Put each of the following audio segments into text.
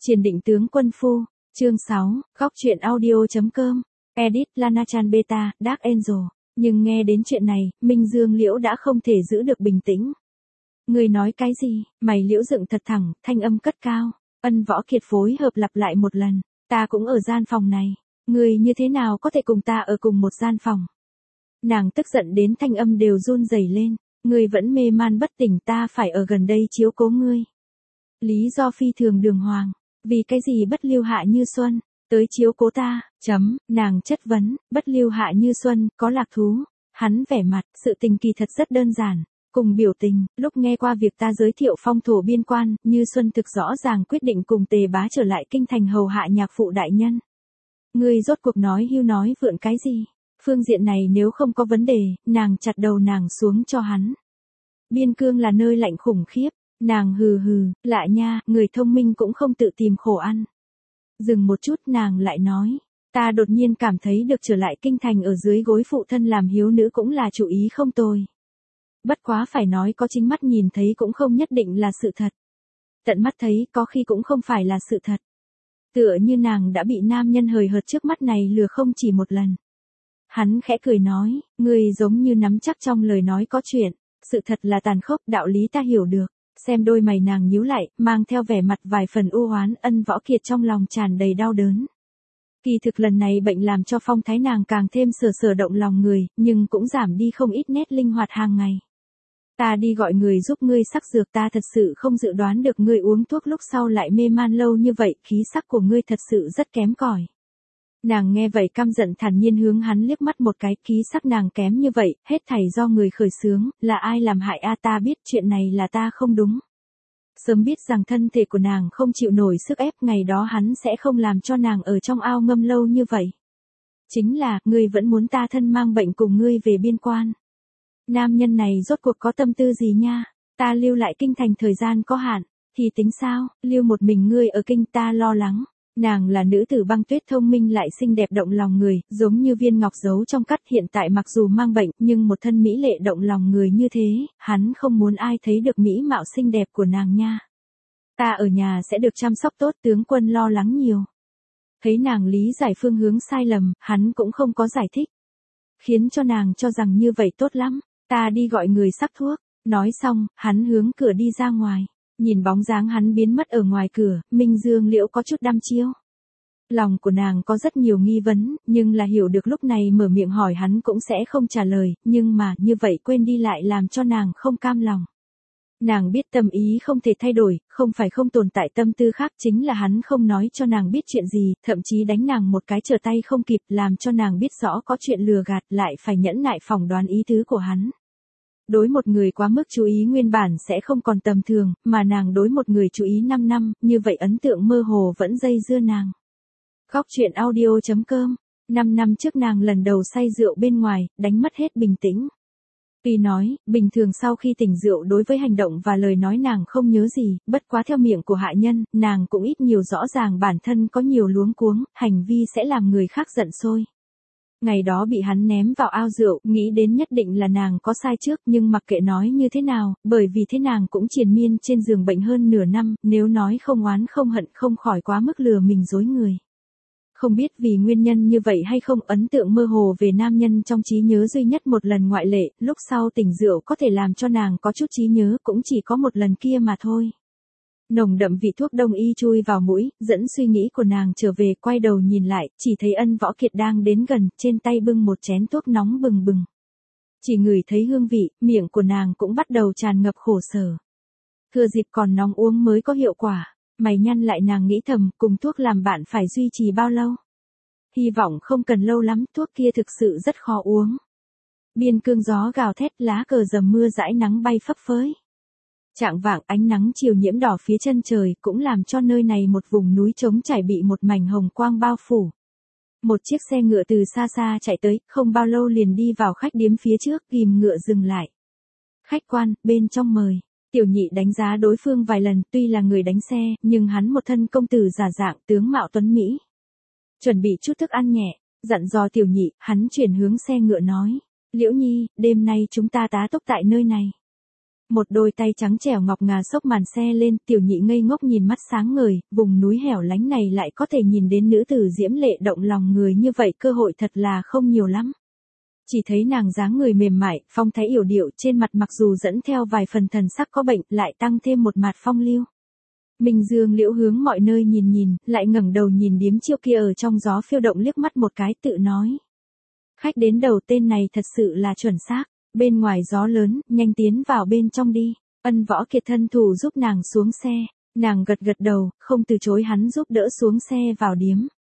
Triền định tướng quân phu, chương 6, góc truyện audio.com, edit Lana Chan Beta, Dark Angel. Nhưng nghe đến chuyện này, Minh Dương Liễu đã không thể giữ được bình tĩnh. Người nói cái gì? Mày Liễu dựng thật thẳng, thanh âm cất cao. Ân Võ Kiệt phối hợp lặp lại một lần. Ta cũng ở gian phòng này. Người như thế nào có thể cùng ta ở cùng một gian phòng? Nàng tức giận đến thanh âm đều run rẩy lên. Ngươi vẫn mê man bất tỉnh, ta phải ở gần đây chiếu cố ngươi. Lý do phi thường đường hoàng. Vì cái gì Bất Lưu Hạ Như Xuân tới chiếu cố ta? Nàng chất vấn. Bất Lưu Hạ Như Xuân có lạc thú. Hắn vẻ mặt, sự tình kỳ thật rất đơn giản. Cùng biểu tình, lúc nghe qua việc ta giới thiệu phong thổ biên quan, Như Xuân thực rõ ràng quyết định cùng Tề Bá trở lại kinh thành hầu hạ nhạc phụ đại nhân. Ngươi rốt cuộc nói hưu nói vượn cái gì? Phương diện này nếu không có vấn đề, nàng chặt đầu nàng xuống cho hắn. Biên cương là nơi lạnh khủng khiếp. Nàng hừ hừ, lạ nha, người thông minh cũng không tự tìm khổ ăn. Dừng một chút nàng lại nói, ta đột nhiên cảm thấy được trở lại kinh thành ở dưới gối phụ thân làm hiếu nữ cũng là chủ ý không tồi. Bất quá phải nói có chính mắt nhìn thấy cũng không nhất định là sự thật. Tận mắt thấy có khi cũng không phải là sự thật. Tựa như nàng đã bị nam nhân hời hợt trước mắt này lừa không chỉ một lần. Hắn khẽ cười nói, người giống như nắm chắc trong lời nói có chuyện. Sự thật là tàn khốc, đạo lý ta hiểu được. Xem đôi mày nàng nhíu lại, mang theo vẻ mặt vài phần u oán. Ân Võ Kiệt trong lòng tràn đầy đau đớn. Kỳ thực lần này bệnh làm cho phong thái nàng càng thêm sờ động lòng người, nhưng cũng giảm đi không ít nét linh hoạt hàng ngày. Ta đi gọi người giúp ngươi sắc dược, ta thật sự không dự đoán được ngươi uống thuốc lúc sau lại mê man lâu như vậy, khí sắc của ngươi thật sự rất kém cỏi. Nàng nghe vậy căm giận thản nhiên hướng hắn liếc mắt một cái, khí sắc nàng kém như vậy, hết thảy do người khởi xướng, là ai làm hại a? Ta biết chuyện này là ta không đúng. Sớm biết rằng thân thể của nàng không chịu nổi sức ép, ngày đó hắn sẽ không làm cho nàng ở trong ao ngâm lâu như vậy. Chính là, ngươi vẫn muốn ta thân mang bệnh cùng ngươi về biên quan. Nam nhân này rốt cuộc có tâm tư gì nha? Ta lưu lại kinh thành thời gian có hạn, thì tính sao, lưu một mình ngươi ở kinh ta lo lắng. Nàng là nữ tử băng tuyết thông minh lại xinh đẹp động lòng người, giống như viên ngọc giấu trong cắt, hiện tại mặc dù mang bệnh, nhưng một thân mỹ lệ động lòng người như thế, hắn không muốn ai thấy được mỹ mạo xinh đẹp của nàng nha. Ta ở nhà sẽ được chăm sóc tốt, tướng quân lo lắng nhiều. Thấy nàng lý giải phương hướng sai lầm, hắn cũng không có giải thích. Khiến cho nàng cho rằng như vậy tốt lắm, ta đi gọi người sắc thuốc. Nói xong, hắn hướng cửa đi ra ngoài. Nhìn bóng dáng hắn biến mất ở ngoài cửa, Minh Dương Liễu có chút đăm chiêu. Lòng của nàng có rất nhiều nghi vấn, nhưng là hiểu được lúc này mở miệng hỏi hắn cũng sẽ không trả lời, nhưng mà như vậy quên đi lại làm cho nàng không cam lòng. Nàng biết tâm ý không thể thay đổi, không phải không tồn tại tâm tư khác, chính là hắn không nói cho nàng biết chuyện gì, thậm chí đánh nàng một cái trở tay không kịp, làm cho nàng biết rõ có chuyện lừa gạt, lại phải nhẫn nại phỏng đoán ý tứ của hắn. Đối một người quá mức chú ý nguyên bản sẽ không còn tầm thường, mà nàng đối một người chú ý 5 năm, như vậy ấn tượng mơ hồ vẫn dây dưa nàng. Góc truyện audio.com, 5 năm trước nàng lần đầu say rượu bên ngoài, đánh mất hết bình tĩnh. Tuy nói, bình thường sau khi tỉnh rượu đối với hành động và lời nói nàng không nhớ gì, bất quá theo miệng của hạ nhân, nàng cũng ít nhiều rõ ràng bản thân có nhiều luống cuống, hành vi sẽ làm người khác giận sôi. Ngày đó bị hắn ném vào ao rượu, nghĩ đến nhất định là nàng có sai trước, nhưng mặc kệ nói như thế nào, bởi vì thế nàng cũng triền miên trên giường bệnh hơn nửa năm, nếu nói không oán không hận không khỏi quá mức lừa mình dối người. Không biết vì nguyên nhân như vậy hay không, ấn tượng mơ hồ về nam nhân trong trí nhớ duy nhất một lần ngoại lệ, lúc sau tỉnh rượu có thể làm cho nàng có chút trí nhớ cũng chỉ có một lần kia mà thôi. Nồng đậm vị thuốc đông y chui vào mũi, dẫn suy nghĩ của nàng trở về, quay đầu nhìn lại, chỉ thấy Ân Võ Kiệt đang đến gần, trên tay bưng một chén thuốc nóng bừng bừng. Chỉ ngửi thấy hương vị, miệng của nàng cũng bắt đầu tràn ngập khổ sở. Thừa dịp còn nóng uống mới có hiệu quả, mày nhăn lại nàng nghĩ thầm, cùng thuốc làm bạn phải duy trì bao lâu? Hy vọng không cần lâu lắm, thuốc kia thực sự rất khó uống. Biên cương gió gào thét, lá cờ dầm mưa dãi nắng bay phấp phới. Chạng vạng ánh nắng chiều nhiễm đỏ phía chân trời cũng làm cho nơi này một vùng núi trống trải bị một mảnh hồng quang bao phủ. Một chiếc xe ngựa từ xa xa chạy tới, không bao lâu liền đi vào khách điếm phía trước, ghim ngựa dừng lại. Khách quan, bên trong mời. Tiểu Nhị đánh giá đối phương vài lần, tuy là người đánh xe, nhưng hắn một thân công tử giả dạng, tướng mạo tuấn mỹ. Chuẩn bị chút thức ăn nhẹ, dặn dò Tiểu Nhị, hắn chuyển hướng xe ngựa nói, Liễu Nhi, đêm nay chúng ta tá túc tại nơi này. Một đôi tay trắng trẻo ngọc ngà xốc màn xe lên, Tiểu Nhị ngây ngốc nhìn mắt sáng ngời, vùng núi hẻo lánh này lại có thể nhìn đến nữ tử diễm lệ động lòng người như vậy, cơ hội thật là không nhiều lắm. Chỉ thấy nàng dáng người mềm mại, phong thái yểu điệu, trên mặt mặc dù dẫn theo vài phần thần sắc có bệnh, lại tăng thêm một mạt phong lưu. Minh Dương Liễu hướng mọi nơi nhìn nhìn, lại ngẩng đầu nhìn điếm chiêu kia ở trong gió phiêu động liếc mắt một cái, tự nói. Khách đến đầu tên này thật sự là chuẩn xác, bên ngoài gió lớn, nhanh tiến vào bên trong đi. Ân Võ Kiệt thân thủ giúp nàng xuống xe, nàng gật gật đầu, không từ chối hắn giúp đỡ xuống xe vào điếm.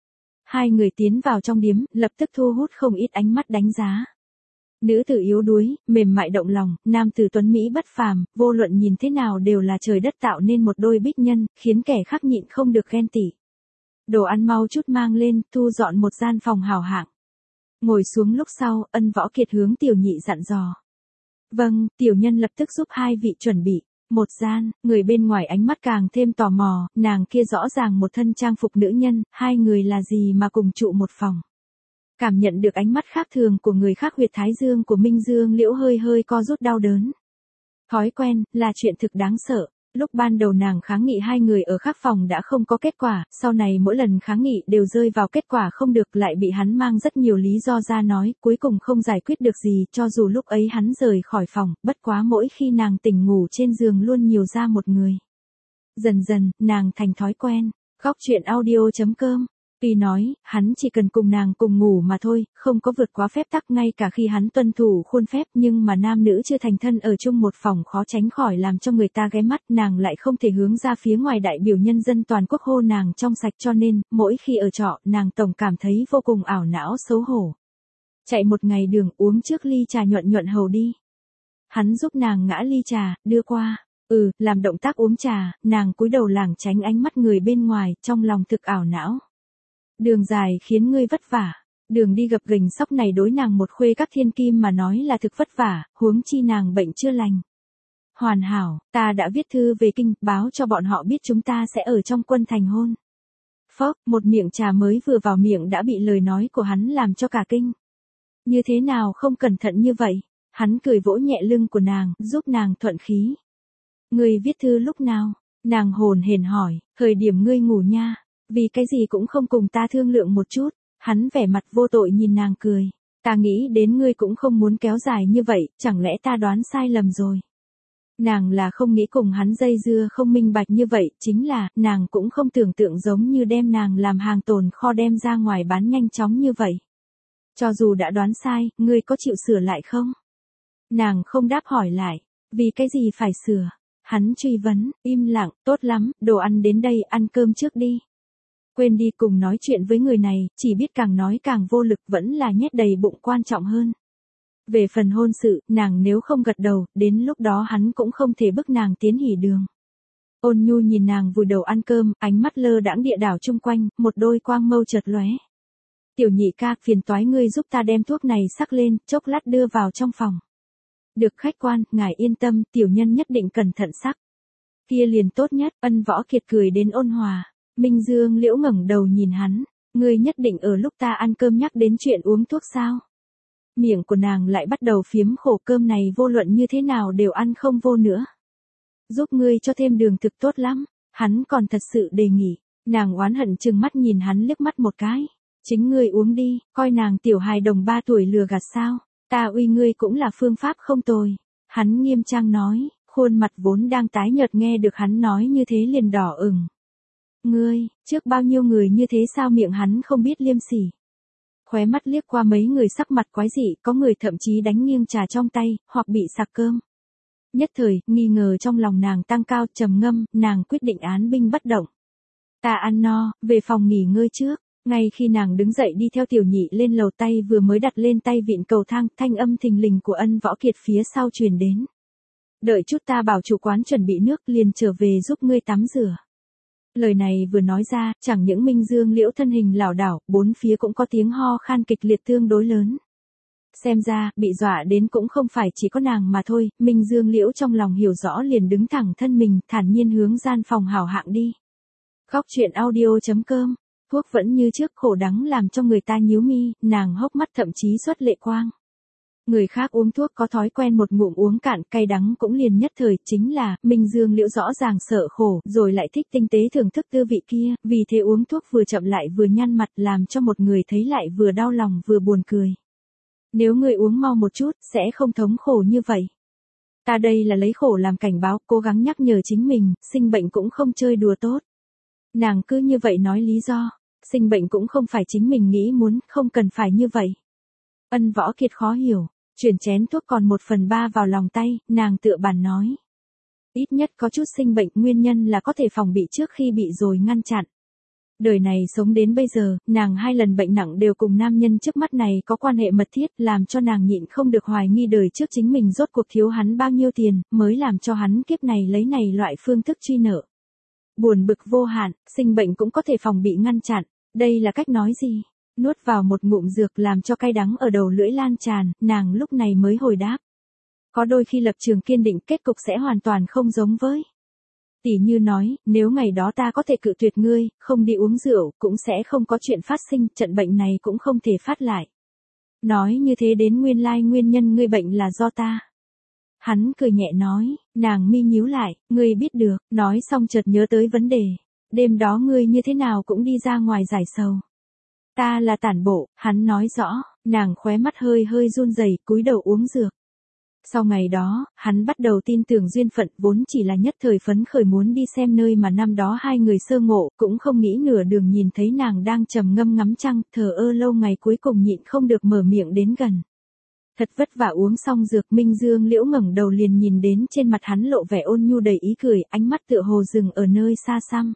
Hai người tiến vào trong điếm, lập tức thu hút không ít ánh mắt đánh giá. Nữ tử yếu đuối, mềm mại động lòng, nam tử tuấn mỹ bất phàm, vô luận nhìn thế nào đều là trời đất tạo nên một đôi bích nhân, khiến kẻ khác nhịn không được ghen tị. Đồ ăn mau chút mang lên, thu dọn một gian phòng hào hạng. Ngồi xuống lúc sau, Ân Võ Kiệt hướng Tiểu Nhị dặn dò. Vâng, tiểu nhân lập tức giúp hai vị chuẩn bị. Một gian, người bên ngoài ánh mắt càng thêm tò mò, nàng kia rõ ràng một thân trang phục nữ nhân, hai người là gì mà cùng trụ một phòng. Cảm nhận được ánh mắt khác thường của người khác, huyệt thái dương của Minh Dương Liễu hơi hơi co rút đau đớn. Thói quen, là chuyện thực đáng sợ. Lúc ban đầu nàng kháng nghị hai người ở khác phòng đã không có kết quả, sau này mỗi lần kháng nghị đều rơi vào kết quả không được, lại bị hắn mang rất nhiều lý do ra nói, cuối cùng không giải quyết được gì, cho dù lúc ấy hắn rời khỏi phòng, bất quá mỗi khi nàng tỉnh ngủ trên giường luôn nhiều ra một người. Dần dần, nàng thành thói quen. Góc truyện audio.com. Tuy nói, hắn chỉ cần cùng nàng cùng ngủ mà thôi, không có vượt quá phép tắc, ngay cả khi hắn tuân thủ khuôn phép, nhưng mà nam nữ chưa thành thân ở chung một phòng khó tránh khỏi làm cho người ta ghé mắt, nàng lại không thể hướng ra phía ngoài đại biểu nhân dân toàn quốc hô nàng trong sạch, cho nên, mỗi khi ở trọ, nàng tổng cảm thấy vô cùng ảo não xấu hổ. Chạy một ngày đường, uống trước ly trà nhuận nhuận hầu đi. Hắn giúp nàng ngã ly trà, đưa qua. Làm động tác uống trà, nàng cúi đầu lảng tránh ánh mắt người bên ngoài, trong lòng thực ảo não. Đường dài khiến ngươi vất vả. Đường đi gập ghềnh sóc này đối nàng một khuê các thiên kim mà nói là thực vất vả, huống chi nàng bệnh chưa lành. Hoàn hảo, ta đã viết thư về kinh, báo cho bọn họ biết chúng ta sẽ ở trong quân thành hôn. Phốc, một miệng trà mới vừa vào miệng đã bị lời nói của hắn làm cho cả kinh. Như thế nào không cẩn thận như vậy? Hắn cười vỗ nhẹ lưng của nàng, giúp nàng thuận khí. Ngươi viết thư lúc nào? Nàng hồn hển hỏi, thời điểm ngươi ngủ nha. Vì cái gì cũng không cùng ta thương lượng một chút. Hắn vẻ mặt vô tội nhìn nàng cười. Ta nghĩ đến ngươi cũng không muốn kéo dài như vậy, chẳng lẽ ta đoán sai lầm rồi. Nàng là không nghĩ cùng hắn dây dưa không minh bạch như vậy, chính là, nàng cũng không tưởng tượng giống như đem nàng làm hàng tồn kho đem ra ngoài bán nhanh chóng như vậy. Cho dù đã đoán sai, ngươi có chịu sửa lại không? Nàng không đáp hỏi lại, vì cái gì phải sửa? Hắn truy vấn, im lặng, tốt lắm, đồ ăn đến đây, ăn cơm trước đi. Quên đi, cùng nói chuyện với người này, chỉ biết càng nói càng vô lực, vẫn là nhét đầy bụng quan trọng hơn. Về phần hôn sự, nàng nếu không gật đầu, đến lúc đó hắn cũng không thể bức nàng tiến hỉ đường. Ôn Nhu nhìn nàng vùi đầu ăn cơm, ánh mắt lơ đãng địa đảo chung quanh, một đôi quang mâu chợt lóe. Tiểu Nhị ca, phiền toái ngươi giúp ta đem thuốc này sắc lên, chốc lát đưa vào trong phòng. Được khách quan, ngài yên tâm, tiểu nhân nhất định cẩn thận sắc. Kia liền tốt nhất. Ân Võ Kiệt cười đến ôn hòa. Minh Dương Liễu ngẩng đầu nhìn hắn, ngươi nhất định ở lúc ta ăn cơm nhắc đến chuyện uống thuốc sao? Miệng của nàng lại bắt đầu phiếm khổ, cơm này vô luận như thế nào đều ăn không vô nữa. Giúp ngươi cho thêm đường thực tốt lắm, hắn còn thật sự đề nghị. Nàng oán hận trừng mắt nhìn hắn liếc mắt một cái. Chính ngươi uống đi, coi nàng tiểu hài đồng 3 tuổi lừa gạt sao? Ta uy ngươi cũng là phương pháp không tồi. Hắn nghiêm trang nói, khuôn mặt vốn đang tái nhợt nghe được hắn nói như thế liền đỏ ửng. Ngươi, trước bao nhiêu người như thế sao? Miệng hắn không biết liêm sỉ. Khóe mắt liếc qua mấy người sắc mặt quái dị, có người thậm chí đánh nghiêng trà trong tay, hoặc bị sặc cơm. Nhất thời, nghi ngờ trong lòng nàng tăng cao, trầm ngâm, nàng quyết định án binh bất động. Ta ăn no, về phòng nghỉ ngơi trước. Ngay khi nàng đứng dậy đi theo Tiểu Nhị lên lầu, tay vừa mới đặt lên tay vịn cầu thang, thanh âm thình lình của Ân Võ Kiệt phía sau truyền đến. Đợi chút, ta bảo chủ quán chuẩn bị nước, liền trở về giúp ngươi tắm rửa. Lời này vừa nói ra, chẳng những Minh Dương Liễu thân hình lảo đảo, bốn phía cũng có tiếng ho khan kịch liệt tương đối lớn. Xem ra, bị dọa đến cũng không phải chỉ có nàng mà thôi. Minh Dương Liễu trong lòng hiểu rõ liền đứng thẳng thân mình, thản nhiên hướng gian phòng hảo hạng đi. Góc truyện audio.com. Thuốc vẫn như trước, khổ đắng làm cho người ta nhíu mi, nàng hốc mắt thậm chí xuất lệ quang. Người khác uống thuốc có thói quen một ngụm uống cạn, cay đắng cũng liền nhất thời, chính là, Minh Dương Liễu rõ ràng sợ khổ, rồi lại thích tinh tế thưởng thức tư vị kia, vì thế uống thuốc vừa chậm lại vừa nhăn mặt, làm cho một người thấy lại vừa đau lòng vừa buồn cười. Nếu ngươi uống mau một chút, sẽ không thống khổ như vậy. Ta đây là lấy khổ làm cảnh báo, cố gắng nhắc nhở chính mình, sinh bệnh cũng không chơi đùa tốt. Nàng cứ như vậy nói lý do, sinh bệnh cũng không phải chính mình nghĩ muốn, không cần phải như vậy. Ân Võ Kiệt khó hiểu, chuyển chén thuốc còn 1/3 vào lòng tay, nàng tựa bàn nói. Ít nhất có chút sinh bệnh, nguyên nhân là có thể phòng bị trước khi bị rồi ngăn chặn. Đời này sống đến bây giờ, nàng 2 lần bệnh nặng đều cùng nam nhân trước mắt này có quan hệ mật thiết, làm cho nàng nhịn không được hoài nghi đời trước chính mình rốt cuộc thiếu hắn bao nhiêu tiền, mới làm cho hắn kiếp này lấy này loại phương thức truy nợ. Buồn bực vô hạn, sinh bệnh cũng có thể phòng bị ngăn chặn, đây là cách nói gì? Nuốt vào một ngụm dược làm cho cay đắng ở đầu lưỡi lan tràn, nàng lúc này mới hồi đáp. Có đôi khi lập trường kiên định, kết cục sẽ hoàn toàn không giống với. Tỷ như nói, nếu ngày đó ta có thể cự tuyệt ngươi, không đi uống rượu, cũng sẽ không có chuyện phát sinh, trận bệnh này cũng không thể phát lại. Nói như thế đến nguyên lai nguyên nhân ngươi bệnh là do ta. Hắn cười nhẹ nói, nàng mi nhíu lại, ngươi biết được, nói xong chợt nhớ tới vấn đề. Đêm đó ngươi như thế nào cũng đi ra ngoài giải sầu. Ta là tản bộ, hắn nói rõ, nàng khóe mắt hơi hơi run rẩy, cúi đầu uống dược. Sau ngày đó, hắn bắt đầu tin tưởng duyên phận, vốn chỉ là nhất thời phấn khởi muốn đi xem nơi mà năm đó hai người sơ ngộ, cũng không nghĩ nửa đường nhìn thấy nàng đang trầm ngâm ngắm trăng, thờ ơ lâu ngày cuối cùng nhịn không được mở miệng đến gần. Thật vất vả uống xong dược, Minh Dương Liễu ngẩng đầu liền nhìn đến trên mặt hắn lộ vẻ ôn nhu đầy ý cười, ánh mắt tựa hồ dừng ở nơi xa xăm.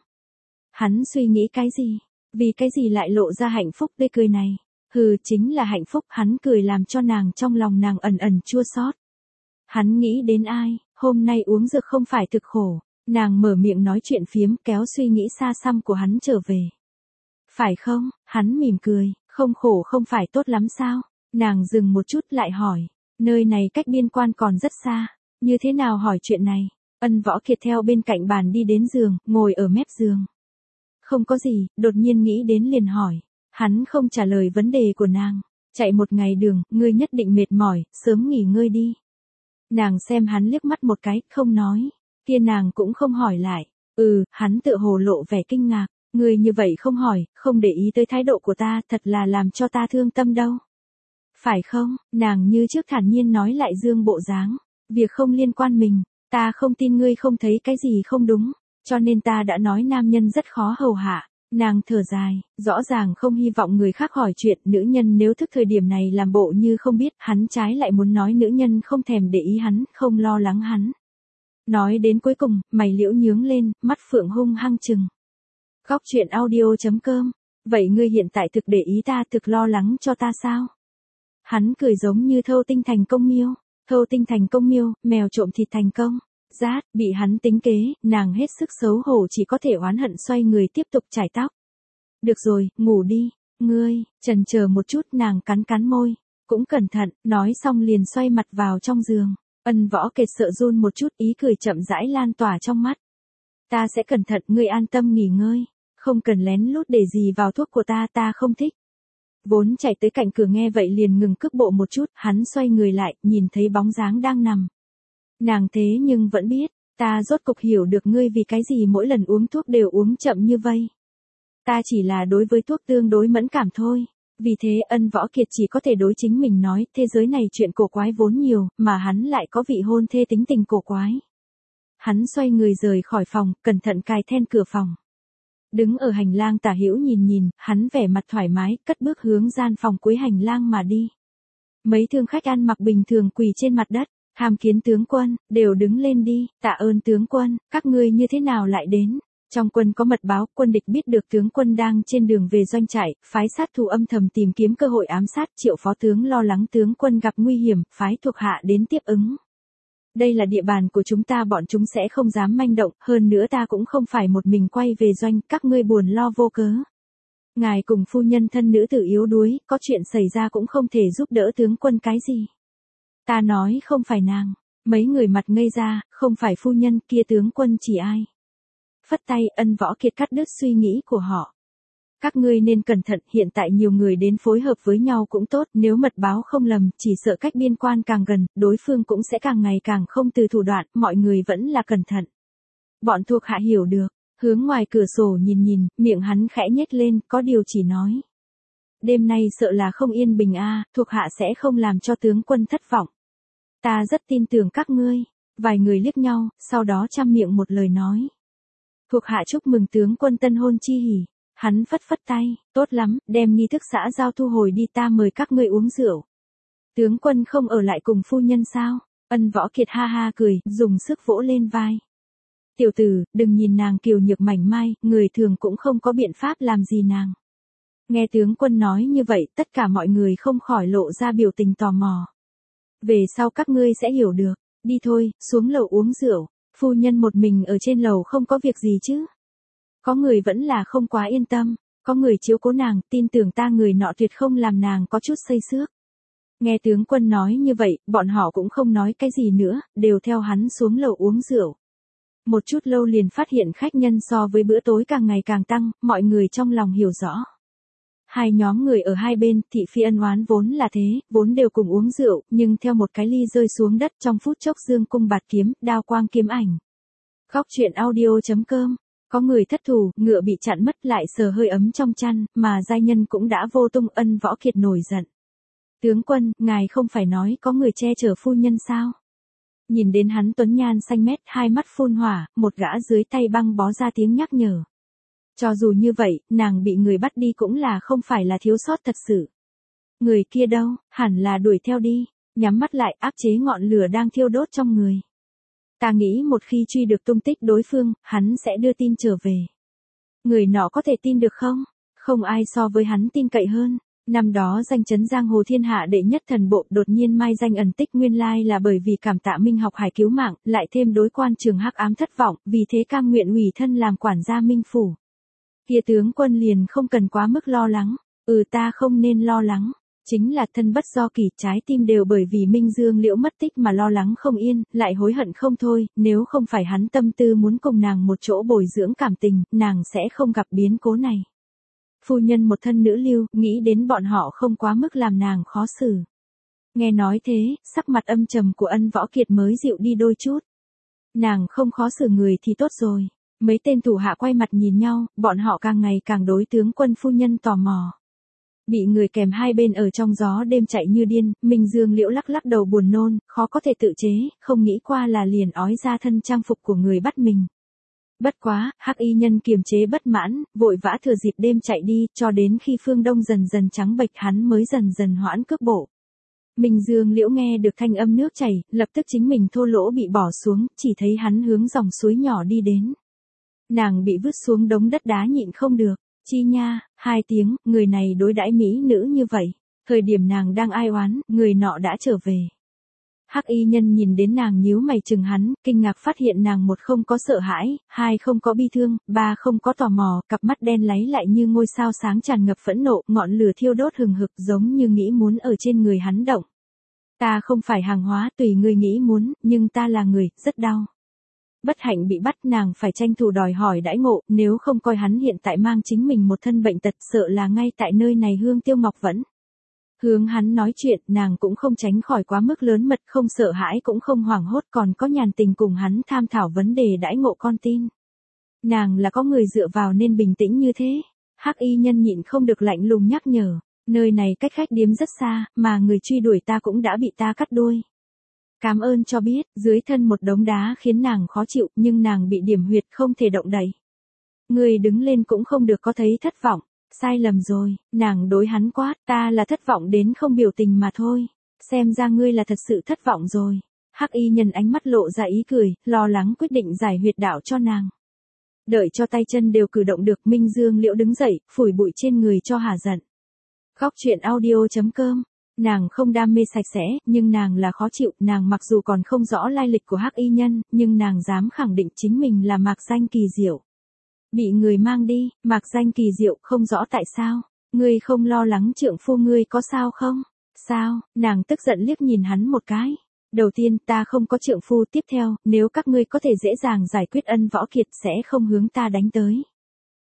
Hắn suy nghĩ cái gì? Vì cái gì lại lộ ra hạnh phúc tươi cười này? Hừ, chính là hạnh phúc, hắn cười làm cho nàng trong lòng nàng ẩn ẩn chua xót. Hắn nghĩ đến ai, hôm nay uống dược không phải thực khổ, nàng mở miệng nói chuyện phiếm kéo suy nghĩ xa xăm của hắn trở về. Phải không, hắn mỉm cười, không khổ không phải tốt lắm sao? Nàng dừng một chút lại hỏi, nơi này cách biên quan còn rất xa, như thế nào hỏi chuyện này? Ân Võ Kiệt theo bên cạnh bàn đi đến giường, ngồi ở mép giường. Không có gì, đột nhiên nghĩ đến liền hỏi. Hắn không trả lời vấn đề của nàng. Chạy một ngày đường, ngươi nhất định mệt mỏi, sớm nghỉ ngơi đi. Nàng xem hắn liếc mắt một cái, không nói. Kia nàng cũng không hỏi lại. Hắn tựa hồ lộ vẻ kinh ngạc. Ngươi như vậy không hỏi, không để ý tới thái độ của ta, thật là làm cho ta thương tâm đâu. Phải không, nàng như trước thản nhiên nói lại dương bộ dáng. Việc không liên quan mình, ta không tin ngươi không thấy cái gì không đúng. Cho nên ta đã nói nam nhân rất khó hầu hạ. Nàng thở dài, rõ ràng không hy vọng người khác hỏi chuyện, nữ nhân nếu thức thời điểm này làm bộ như không biết, hắn trái lại muốn nói nữ nhân không thèm để ý hắn, không lo lắng hắn. Nói đến cuối cùng, mày Liễu nhướng lên, mắt phượng hung hăng chừng. Góc truyện audio.com, vậy ngươi hiện tại thực để ý ta, thực lo lắng cho ta sao? Hắn cười giống như Thâu Tinh thành công miêu, Thâu Tinh thành công miêu, mèo trộm thịt thành công. Rát, bị hắn tính kế, nàng hết sức xấu hổ chỉ có thể oán hận xoay người tiếp tục chải tóc. Được rồi, ngủ đi, ngươi, chần chờ một chút nàng cắn cắn môi, cũng cẩn thận, nói xong liền xoay mặt vào trong giường. Ân Võ Kiệt sợ run một chút, ý cười chậm rãi lan tỏa trong mắt. Ta sẽ cẩn thận, ngươi an tâm nghỉ ngơi, không cần lén lút để gì vào thuốc của ta, ta không thích. Vốn chạy tới cạnh cửa nghe vậy liền ngừng cước bộ một chút, hắn xoay người lại, nhìn thấy bóng dáng đang nằm. Nàng thế nhưng vẫn biết, ta rốt cục hiểu được ngươi vì cái gì mỗi lần uống thuốc đều uống chậm như vậy. Ta chỉ là đối với thuốc tương đối mẫn cảm thôi. Vì thế Ân Võ Kiệt chỉ có thể đối chính mình nói, thế giới này chuyện cổ quái vốn nhiều, mà hắn lại có vị hôn thê tính tình cổ quái. Hắn xoay người rời khỏi phòng, cẩn thận cài then cửa phòng. Đứng ở hành lang tả hữu nhìn, hắn vẻ mặt thoải mái, cất bước hướng gian phòng cuối hành lang mà đi. Mấy thương khách ăn mặc bình thường quỳ trên mặt đất. Tham kiến tướng quân, đều đứng lên đi, tạ ơn tướng quân, các ngươi như thế nào lại đến? Trong quân có mật báo, quân địch biết được tướng quân đang trên đường về doanh trại, phái sát thủ âm thầm tìm kiếm cơ hội ám sát, Triệu phó tướng lo lắng tướng quân gặp nguy hiểm, phái thuộc hạ đến tiếp ứng. Đây là địa bàn của chúng ta, bọn chúng sẽ không dám manh động, hơn nữa ta cũng không phải một mình quay về doanh, các ngươi buồn lo vô cớ. Ngài cùng phu nhân thân nữ tử yếu đuối, có chuyện xảy ra cũng không thể giúp đỡ tướng quân cái gì. Ta nói không phải nàng, mấy người mặt ngây ra, không phải phu nhân, kia tướng quân chỉ ai. Phất tay, Ân Võ Kiệt cắt đứt suy nghĩ của họ. Các ngươi nên cẩn thận, hiện tại nhiều người đến phối hợp với nhau cũng tốt, nếu mật báo không lầm, chỉ sợ cách biên quan càng gần, đối phương cũng sẽ càng ngày càng không từ thủ đoạn, mọi người vẫn là cẩn thận. Bọn thuộc hạ hiểu được, hướng ngoài cửa sổ nhìn nhìn, miệng hắn khẽ nhếch lên, có điều chỉ nói. Đêm nay sợ là không yên bình a, thuộc hạ sẽ không làm cho tướng quân thất vọng. Ta rất tin tưởng các ngươi. Vài người liếc nhau, sau đó trăm miệng một lời nói. Thuộc hạ chúc mừng tướng quân tân hôn chi hỉ. Hắn phất phất tay, tốt lắm, đem nghi thức xã giao thu hồi đi, ta mời các ngươi uống rượu. Tướng quân không ở lại cùng phu nhân sao? Ân Võ Kiệt ha ha cười, dùng sức vỗ lên vai. Tiểu tử, đừng nhìn nàng kiều nhược mảnh mai, người thường cũng không có biện pháp làm gì nàng. Nghe tướng quân nói như vậy, tất cả mọi người không khỏi lộ ra biểu tình tò mò. Về sau các ngươi sẽ hiểu được, đi thôi, xuống lầu uống rượu, phu nhân một mình ở trên lầu không có việc gì chứ. Có người vẫn là không quá yên tâm, có người chiếu cố nàng, tin tưởng ta người nọ tuyệt không làm nàng có chút xây xước. Nghe tướng quân nói như vậy, bọn họ cũng không nói cái gì nữa, đều theo hắn xuống lầu uống rượu. Một chút lâu liền phát hiện khách nhân so với bữa tối càng ngày càng tăng, mọi người trong lòng hiểu rõ. Hai nhóm người ở hai bên, thị phi ân oán vốn là thế, vốn đều cùng uống rượu, nhưng theo một cái ly rơi xuống đất trong phút chốc dương cung bạt kiếm, đao quang kiếm ảnh. Góc truyện audio.com. Có người thất thủ, ngựa bị chặn mất lại sờ hơi ấm trong chăn, mà giai nhân cũng đã vô tung. Ân Võ Kiệt nổi giận. Tướng quân, ngài không phải nói có người che chở phu nhân sao? Nhìn đến hắn tuấn nhan xanh mét, hai mắt phun hỏa, một gã dưới tay băng bó ra tiếng nhắc nhở. Cho dù như vậy, nàng bị người bắt đi cũng là không phải là thiếu sót thật sự. Người kia đâu, hẳn là đuổi theo đi, nhắm mắt lại áp chế ngọn lửa đang thiêu đốt trong người. Ta nghĩ một khi truy được tung tích đối phương, hắn sẽ đưa tin trở về. Người nọ có thể tin được không? Không ai so với hắn tin cậy hơn. Năm đó danh chấn giang hồ thiên hạ đệ nhất thần bộ đột nhiên mai danh ẩn tích, nguyên lai là bởi vì cảm tạ Minh Học Hải cứu mạng, lại thêm đối quan trường hắc ám thất vọng, vì thế cam nguyện ủy thân làm quản gia Minh Phủ. Kia tướng quân liền không cần quá mức lo lắng. Ta không nên lo lắng. Chính là thân bất do kỳ, trái tim đều bởi vì Minh Dương Liễu mất tích mà lo lắng không yên, lại hối hận không thôi, nếu không phải hắn tâm tư muốn cùng nàng một chỗ bồi dưỡng cảm tình, nàng sẽ không gặp biến cố này. Phu nhân một thân nữ lưu, nghĩ đến bọn họ không quá mức làm nàng khó xử. Nghe nói thế, sắc mặt âm trầm của Ân Võ Kiệt mới dịu đi đôi chút. Nàng không khó xử người thì tốt rồi. Mấy tên thủ hạ quay mặt nhìn nhau, bọn họ càng ngày càng đối tướng quân phu nhân tò mò. Bị người kèm hai bên ở trong gió đêm chạy như điên, Minh Dương Liễu lắc lắc đầu buồn nôn, khó có thể tự chế, không nghĩ qua là liền ói ra thân trang phục của người bắt mình. Bất quá, hắc y nhân kiềm chế bất mãn, vội vã thừa dịp đêm chạy đi, cho đến khi phương đông dần dần trắng bệch hắn mới dần dần hoãn cước bộ. Minh Dương Liễu nghe được thanh âm nước chảy, lập tức chính mình thô lỗ bị bỏ xuống, chỉ thấy hắn hướng dòng suối nhỏ đi đến. Nàng bị vứt xuống đống đất đá nhịn không được. Chi nha, 2 tiếng, người này đối đãi mỹ nữ như vậy. Thời điểm nàng đang ai oán, người nọ đã trở về. Hắc y nhân nhìn đến nàng nhíu mày chừng hắn, kinh ngạc phát hiện nàng 1 không có sợ hãi, 2 không có bi thương, 3 không có tò mò, cặp mắt đen láy lại như ngôi sao sáng tràn ngập phẫn nộ, ngọn lửa thiêu đốt hừng hực giống như nghĩ muốn ở trên người hắn động. Ta không phải hàng hóa tùy người nghĩ muốn, nhưng ta là người, rất đau. Bất hạnh bị bắt, nàng phải tranh thủ đòi hỏi đãi ngộ, nếu không coi hắn hiện tại mang chính mình một thân bệnh tật, sợ là ngay tại nơi này Hương Tiêu Ngọc vẫn. Hướng hắn nói chuyện, nàng cũng không tránh khỏi quá mức lớn mật, không sợ hãi cũng không hoảng hốt, còn có nhàn tình cùng hắn tham thảo vấn đề đãi ngộ con tin. Nàng là có người dựa vào nên bình tĩnh như thế. Hắc y nhân nhịn không được lạnh lùng nhắc nhở, nơi này cách khách điếm rất xa, mà người truy đuổi ta cũng đã bị ta cắt đuôi. Cảm ơn cho biết, dưới thân một đống đá khiến nàng khó chịu, nhưng nàng bị điểm huyệt không thể động đậy. Người đứng lên cũng không được có thấy thất vọng. Sai lầm rồi, nàng đối hắn quát, ta là thất vọng đến không biểu tình mà thôi. Xem ra ngươi là thật sự thất vọng rồi. Hắc y nhân ánh mắt lộ ra ý cười, lo lắng quyết định giải huyệt đạo cho nàng. Đợi cho tay chân đều cử động được, Minh Dương Liễu đứng dậy, phủi bụi trên người cho hả giận. Góc truyện audio.com. Nàng không đam mê sạch sẽ, nhưng nàng là khó chịu, nàng mặc dù còn không rõ lai lịch của hắc y nhân, nhưng nàng dám khẳng định chính mình là Mạc Danh Kỳ Diệu. Bị người mang đi, Mạc Danh Kỳ Diệu, không rõ tại sao. Ngươi không lo lắng trượng phu ngươi có sao không? Sao? Nàng tức giận liếc nhìn hắn một cái. Đầu tiên, ta không có trượng phu, tiếp theo, nếu các ngươi có thể dễ dàng giải quyết Ân Võ Kiệt sẽ không hướng ta đánh tới.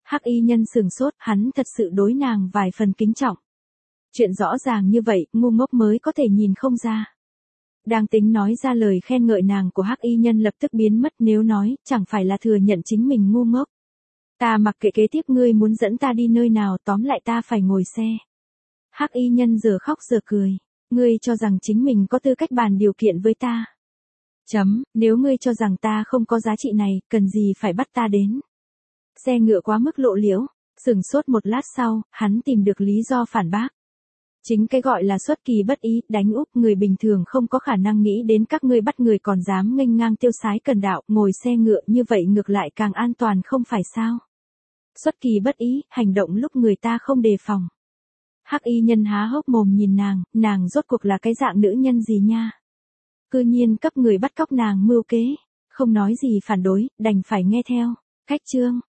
Hắc y nhân sừng sốt, hắn thật sự đối nàng vài phần kính trọng. Chuyện rõ ràng như vậy, ngu ngốc mới có thể nhìn không ra. Đang tính nói ra lời khen ngợi nàng của hắc y nhân lập tức biến mất, nếu nói, chẳng phải là thừa nhận chính mình ngu ngốc. Ta mặc kệ kế tiếp ngươi muốn dẫn ta đi nơi nào, tóm lại ta phải ngồi xe. Hắc y nhân giờ khóc giờ cười. Ngươi cho rằng chính mình có tư cách bàn điều kiện với ta. Nếu ngươi cho rằng ta không có giá trị này, cần gì phải bắt ta đến. Xe ngựa quá mức lộ liễu. Sửng sốt một lát sau, hắn tìm được lý do phản bác. Chính cái gọi là xuất kỳ bất ý, đánh úp, người bình thường không có khả năng nghĩ đến các ngươi bắt người còn dám nghênh ngang tiêu sái cần đạo, ngồi xe ngựa như vậy ngược lại càng an toàn không phải sao. Xuất kỳ bất ý, hành động lúc người ta không đề phòng. Hắc y nhân há hốc mồm nhìn nàng rốt cuộc là cái dạng nữ nhân gì nha. Cư nhiên cấp người bắt cóc nàng mưu kế, không nói gì phản đối, đành phải nghe theo. Khách chương.